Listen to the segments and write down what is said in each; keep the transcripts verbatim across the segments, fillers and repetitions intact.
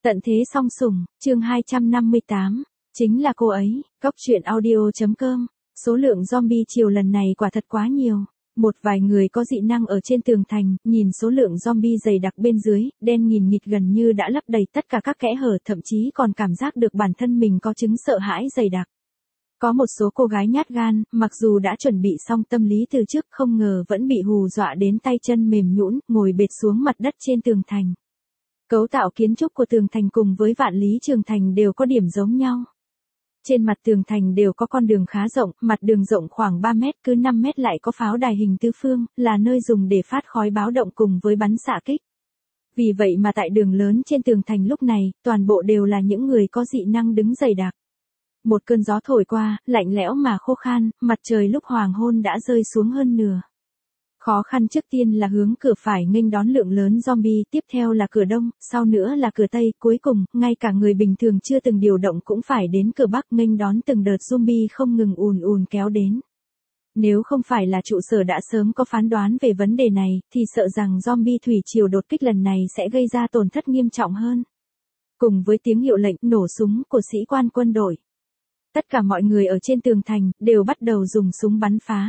Tận thế song sủng, chương hai trăm năm mươi tám, chính là cô ấy, Cóc truyện audio chấm com. Số lượng zombie chiều lần này quả thật quá nhiều. Một vài người có dị năng ở trên tường thành, nhìn số lượng zombie dày đặc bên dưới, đen nghìn nghịt gần như đã lấp đầy tất cả các kẽ hở, thậm chí còn cảm giác được bản thân mình có chứng sợ hãi dày đặc. Có một số cô gái nhát gan, mặc dù đã chuẩn bị xong tâm lý từ trước, không ngờ vẫn bị hù dọa đến tay chân mềm nhũn, ngồi bệt xuống mặt đất trên tường thành. Cấu tạo kiến trúc của tường thành cùng với Vạn Lý Trường Thành đều có điểm giống nhau. Trên mặt tường thành đều có con đường khá rộng, mặt đường rộng khoảng ba mét, cứ năm mét lại có pháo đài hình tứ phương, là nơi dùng để phát khói báo động cùng với bắn xạ kích. Vì vậy mà tại đường lớn trên tường thành lúc này, toàn bộ đều là những người có dị năng đứng dày đặc. Một cơn gió thổi qua, lạnh lẽo mà khô khan, mặt trời lúc hoàng hôn đã rơi xuống hơn nửa. Khó khăn trước tiên là hướng cửa phải nghênh đón lượng lớn zombie, tiếp theo là cửa đông, sau nữa là cửa tây, cuối cùng, ngay cả người bình thường chưa từng điều động cũng phải đến cửa bắc nghênh đón từng đợt zombie không ngừng ùn ùn kéo đến. Nếu không phải là trụ sở đã sớm có phán đoán về vấn đề này, thì sợ rằng zombie thủy triều đột kích lần này sẽ gây ra tổn thất nghiêm trọng hơn. Cùng với tiếng hiệu lệnh nổ súng của sĩ quan quân đội, tất cả mọi người ở trên tường thành đều bắt đầu dùng súng bắn phá.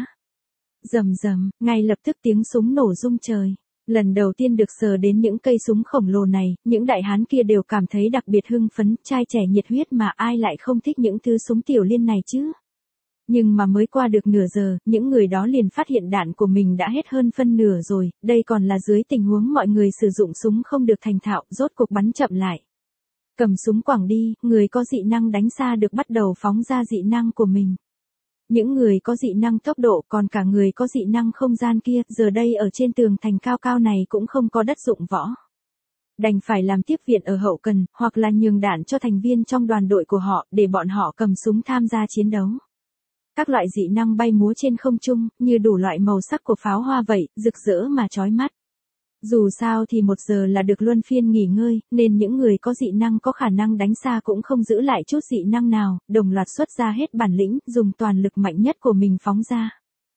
Rầm rầm, ngay lập tức tiếng súng nổ rung trời. Lần đầu tiên được sờ đến những cây súng khổng lồ này, những đại hán kia đều cảm thấy đặc biệt hưng phấn, trai trẻ nhiệt huyết mà ai lại không thích những thứ súng tiểu liên này chứ. Nhưng mà mới qua được nửa giờ, những người đó liền phát hiện đạn của mình đã hết hơn phân nửa rồi, đây còn là dưới tình huống mọi người sử dụng súng không được thành thạo, rốt cuộc bắn chậm lại. Cầm súng quẳng đi, người có dị năng đánh xa được bắt đầu phóng ra dị năng của mình. Những người có dị năng tốc độ, còn cả người có dị năng không gian kia, giờ đây ở trên tường thành cao cao này cũng không có đất dụng võ. Đành phải làm tiếp viện ở hậu cần, hoặc là nhường đạn cho thành viên trong đoàn đội của họ, để bọn họ cầm súng tham gia chiến đấu. Các loại dị năng bay múa trên không trung, như đủ loại màu sắc của pháo hoa vậy, rực rỡ mà chói mắt. Dù sao thì một giờ là được luân phiên nghỉ ngơi, nên những người có dị năng có khả năng đánh xa cũng không giữ lại chút dị năng nào, đồng loạt xuất ra hết bản lĩnh, dùng toàn lực mạnh nhất của mình phóng ra.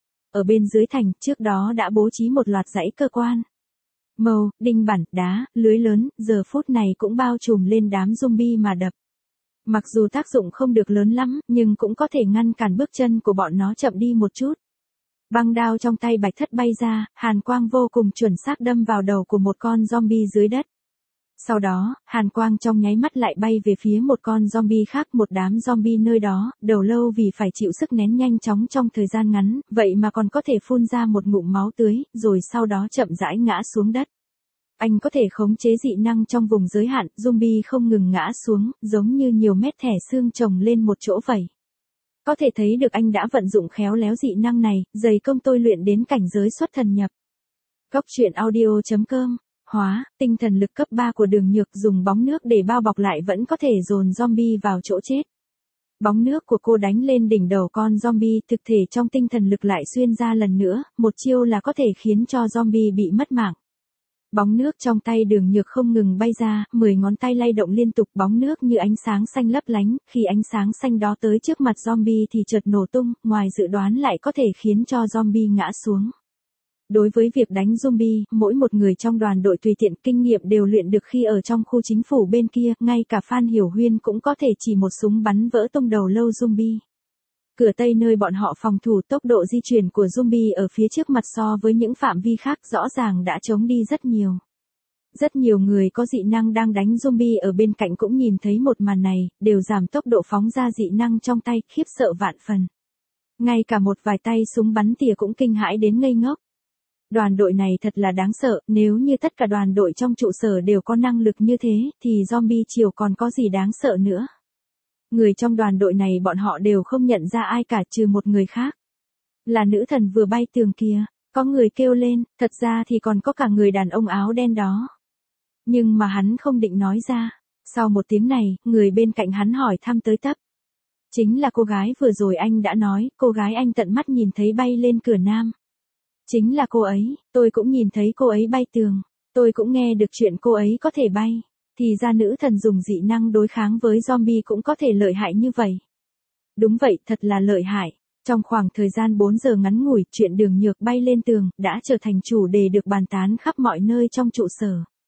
Ở bên dưới thành, trước đó đã bố trí một loạt dãy cơ quan. Mâu, đinh bản, đá, lưới lớn, giờ phút này cũng bao trùm lên đám zombie mà đập. Mặc dù tác dụng không được lớn lắm, nhưng cũng có thể ngăn cản bước chân của bọn nó chậm đi một chút. Băng đao trong tay Bạch Thất bay ra, hàn quang vô cùng chuẩn xác đâm vào đầu của một con zombie dưới đất. Sau đó, hàn quang trong nháy mắt lại bay về phía một con zombie khác, một đám zombie nơi đó, đầu lâu vì phải chịu sức nén nhanh chóng trong thời gian ngắn, vậy mà còn có thể phun ra một ngụm máu tươi, rồi sau đó chậm rãi ngã xuống đất. Anh có thể khống chế dị năng trong vùng giới hạn, zombie không ngừng ngã xuống, giống như nhiều mét thẻ xương chồng lên một chỗ vậy. Có thể thấy được anh đã vận dụng khéo léo dị năng này, dày công tôi luyện đến cảnh giới xuất thần nhập. Cóc truyện audio chấm com. Hóa, tinh thần lực cấp ba của Đường Nhược dùng bóng nước để bao bọc lại vẫn có thể dồn zombie vào chỗ chết. Bóng nước của cô đánh lên đỉnh đầu con zombie, thực thể trong tinh thần lực lại xuyên ra lần nữa, một chiêu là có thể khiến cho zombie bị mất mạng. Bóng nước trong tay Đường Nhược không ngừng bay ra, mười ngón tay lay động liên tục, bóng nước như ánh sáng xanh lấp lánh, khi ánh sáng xanh đó tới trước mặt zombie thì chợt nổ tung, ngoài dự đoán lại có thể khiến cho zombie ngã xuống. Đối với việc đánh zombie, mỗi một người trong đoàn đội tùy tiện kinh nghiệm đều luyện được khi ở trong khu chính phủ bên kia, ngay cả Phan Hiểu Huyên cũng có thể chỉ một súng bắn vỡ tung đầu lâu zombie. Cửa tây nơi bọn họ phòng thủ, tốc độ di chuyển của zombie ở phía trước mặt so với những phạm vi khác rõ ràng đã chống đi rất nhiều. Rất nhiều người có dị năng đang đánh zombie ở bên cạnh cũng nhìn thấy một màn này, đều giảm tốc độ phóng ra dị năng trong tay, khiếp sợ vạn phần. Ngay cả một vài tay súng bắn tỉa cũng kinh hãi đến ngây ngốc. Đoàn đội này thật là đáng sợ, nếu như tất cả đoàn đội trong trụ sở đều có năng lực như thế, thì zombie chiều còn có gì đáng sợ nữa. Người trong đoàn đội này bọn họ đều không nhận ra ai cả trừ một người khác. Là nữ thần vừa bay tường kia, có người kêu lên, thật ra thì còn có cả người đàn ông áo đen đó. Nhưng mà hắn không định nói ra. Sau một tiếng này, người bên cạnh hắn hỏi thăm tới tấp. Chính là cô gái vừa rồi anh đã nói, cô gái anh tận mắt nhìn thấy bay lên cửa nam. Chính là cô ấy, tôi cũng nhìn thấy cô ấy bay tường. Tôi cũng nghe được chuyện cô ấy có thể bay. Thì ra nữ thần dùng dị năng đối kháng với zombie cũng có thể lợi hại như vậy. Đúng vậy, thật là lợi hại. Trong khoảng thời gian bốn giờ ngắn ngủi, chuyện Đường Nhược bay lên tường đã trở thành chủ đề được bàn tán khắp mọi nơi trong trụ sở.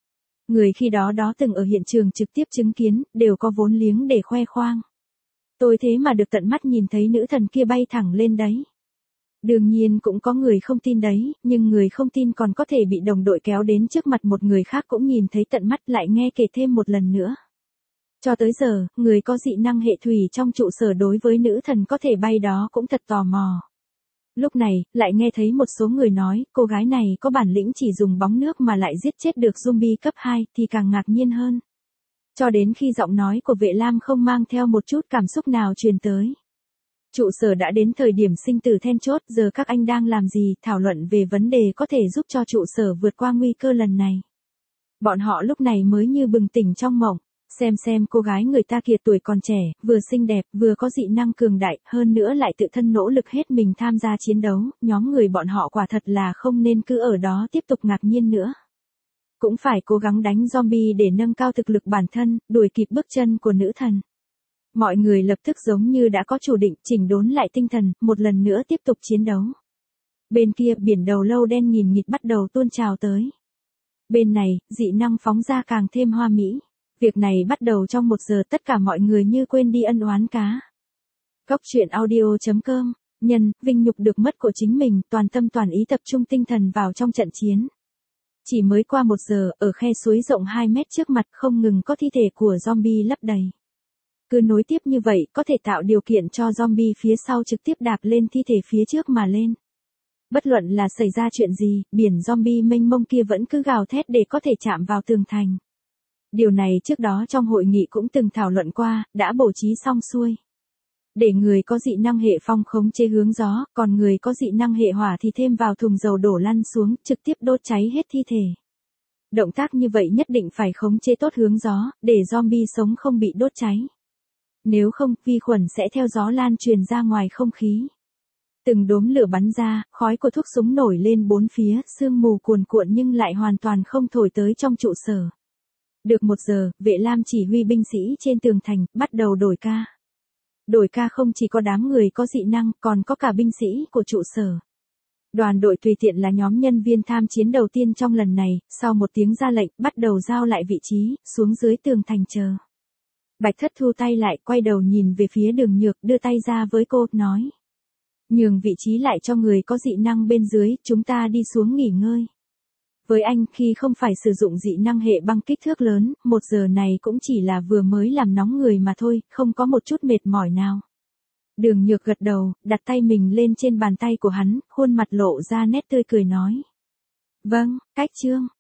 Người khi đó đó từng ở hiện trường trực tiếp chứng kiến, đều có vốn liếng để khoe khoang. Tôi thế mà được tận mắt nhìn thấy nữ thần kia bay thẳng lên đấy. Đương nhiên cũng có người không tin đấy, nhưng người không tin còn có thể bị đồng đội kéo đến trước mặt một người khác cũng nhìn thấy tận mắt lại nghe kể thêm một lần nữa. Cho tới giờ, người có dị năng hệ thủy trong trụ sở đối với nữ thần có thể bay đó cũng thật tò mò. Lúc này, lại nghe thấy một số người nói, cô gái này có bản lĩnh chỉ dùng bóng nước mà lại giết chết được zombie cấp hai thì càng ngạc nhiên hơn. Cho đến khi giọng nói của Vệ Lam không mang theo một chút cảm xúc nào truyền tới. Trụ sở đã đến thời điểm sinh tử then chốt, giờ các anh đang làm gì, thảo luận về vấn đề có thể giúp cho trụ sở vượt qua nguy cơ lần này. Bọn họ lúc này mới như bừng tỉnh trong mộng, xem xem cô gái người ta kia tuổi còn trẻ, vừa xinh đẹp, vừa có dị năng cường đại, hơn nữa lại tự thân nỗ lực hết mình tham gia chiến đấu, nhóm người bọn họ quả thật là không nên cứ ở đó tiếp tục ngạc nhiên nữa. Cũng phải cố gắng đánh zombie để nâng cao thực lực bản thân, đuổi kịp bước chân của nữ thần. Mọi người lập tức giống như đã có chủ định, chỉnh đốn lại tinh thần, một lần nữa tiếp tục chiến đấu. Bên kia, biển đầu lâu đen nghìn nghịt bắt đầu tuôn trào tới. Bên này, dị năng phóng ra càng thêm hoa mỹ. Việc này bắt đầu trong một giờ, tất cả mọi người như quên đi ân oán cá. Cốc truyện audio chấm com, nhân, vinh nhục được mất của chính mình, toàn tâm toàn ý tập trung tinh thần vào trong trận chiến. Chỉ mới qua một giờ, ở khe suối rộng hai mét trước mặt không ngừng có thi thể của zombie lấp đầy. Cứ nối tiếp như vậy, có thể tạo điều kiện cho zombie phía sau trực tiếp đạp lên thi thể phía trước mà lên. Bất luận là xảy ra chuyện gì, biển zombie mênh mông kia vẫn cứ gào thét để có thể chạm vào tường thành. Điều này trước đó trong hội nghị cũng từng thảo luận qua, đã bố trí xong xuôi. Để người có dị năng hệ phong khống chế hướng gió, còn người có dị năng hệ hỏa thì thêm vào thùng dầu đổ lăn xuống, trực tiếp đốt cháy hết thi thể. Động tác như vậy nhất định phải khống chế tốt hướng gió, để zombie sống không bị đốt cháy. Nếu không, vi khuẩn sẽ theo gió lan truyền ra ngoài không khí. Từng đốm lửa bắn ra, khói của thuốc súng nổi lên bốn phía, sương mù cuồn cuộn nhưng lại hoàn toàn không thổi tới trong trụ sở. Được một giờ, Vệ Lam chỉ huy binh sĩ trên tường thành, bắt đầu đổi ca. Đổi ca không chỉ có đám người có dị năng, còn có cả binh sĩ của trụ sở. Đoàn đội tùy tiện là nhóm nhân viên tham chiến đầu tiên trong lần này, sau một tiếng ra lệnh, bắt đầu giao lại vị trí, xuống dưới tường thành chờ. Bạch Thất thu tay lại, quay đầu nhìn về phía Đường Nhược, đưa tay ra với cô, nói. Nhường vị trí lại cho người có dị năng bên dưới, chúng ta đi xuống nghỉ ngơi. Với anh, khi không phải sử dụng dị năng hệ băng kích thước lớn, một giờ này cũng chỉ là vừa mới làm nóng người mà thôi, không có một chút mệt mỏi nào. Đường Nhược gật đầu, đặt tay mình lên trên bàn tay của hắn, khuôn mặt lộ ra nét tươi cười nói. Vâng, Cách Trương.